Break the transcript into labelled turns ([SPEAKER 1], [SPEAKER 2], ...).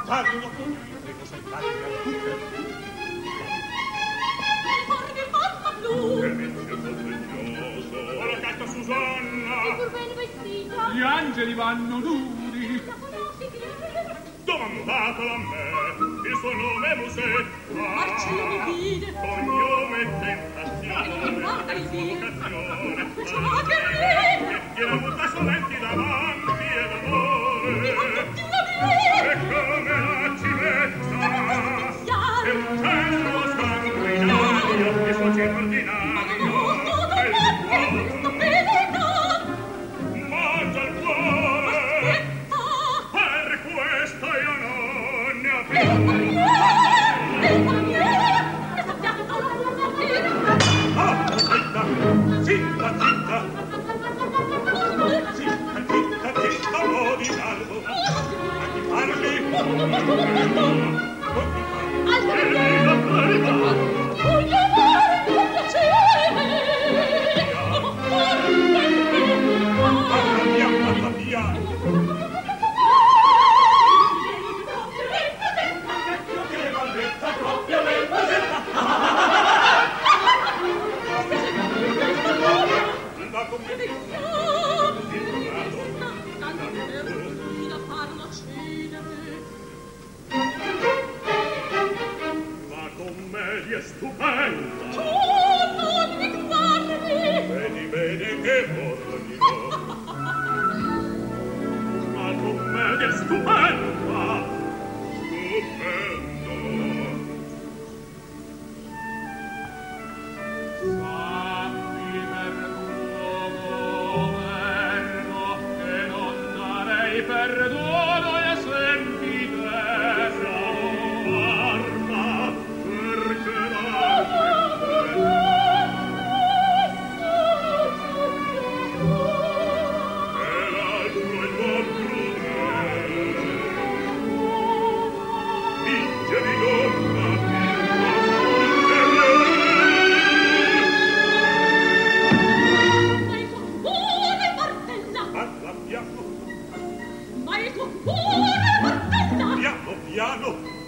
[SPEAKER 1] Tardi dopo, devo saltare a tutte.
[SPEAKER 2] Porvi fatto blu.
[SPEAKER 3] Che vizio sognoso. Ho la carta Susanna.
[SPEAKER 2] E pur ben vestita.
[SPEAKER 1] Gli angeli vanno nudi.
[SPEAKER 2] La conosci che?
[SPEAKER 3] Domandatelo a me, il suo nome è Musetta.
[SPEAKER 2] Marcello mi vide.
[SPEAKER 3] Cognome e tentazione.
[SPEAKER 2] E guarda il dì.
[SPEAKER 3] Vocazione.
[SPEAKER 2] Ciò che mi.
[SPEAKER 3] Che tiene avuta solenti davanti ed amore.
[SPEAKER 2] Mi fa tutti una via.
[SPEAKER 3] E come la civetta.
[SPEAKER 2] Chiaro.
[SPEAKER 3] È un cielo sanguinario, il suo cielo ordinario. E il cuore. Mangia il cuore. Per questo io non ne ho più.
[SPEAKER 1] Zitta, zitta! Zitta, zitta, zitta, mo' di caldo! A chi parli? Parla via, parla via! Che valletta proprio nel anda con me ma commedia stupenda
[SPEAKER 2] tu non mi guardi
[SPEAKER 1] vedi bene che mordirò
[SPEAKER 3] Ma commedia stupenda.
[SPEAKER 1] stupendo
[SPEAKER 3] Sappi per tuo governo che non darei perdono e senti terra arma perché e l'altro il buon crudele vince di donna
[SPEAKER 1] parla piano
[SPEAKER 2] ma il tuo cuore portella
[SPEAKER 1] piano piano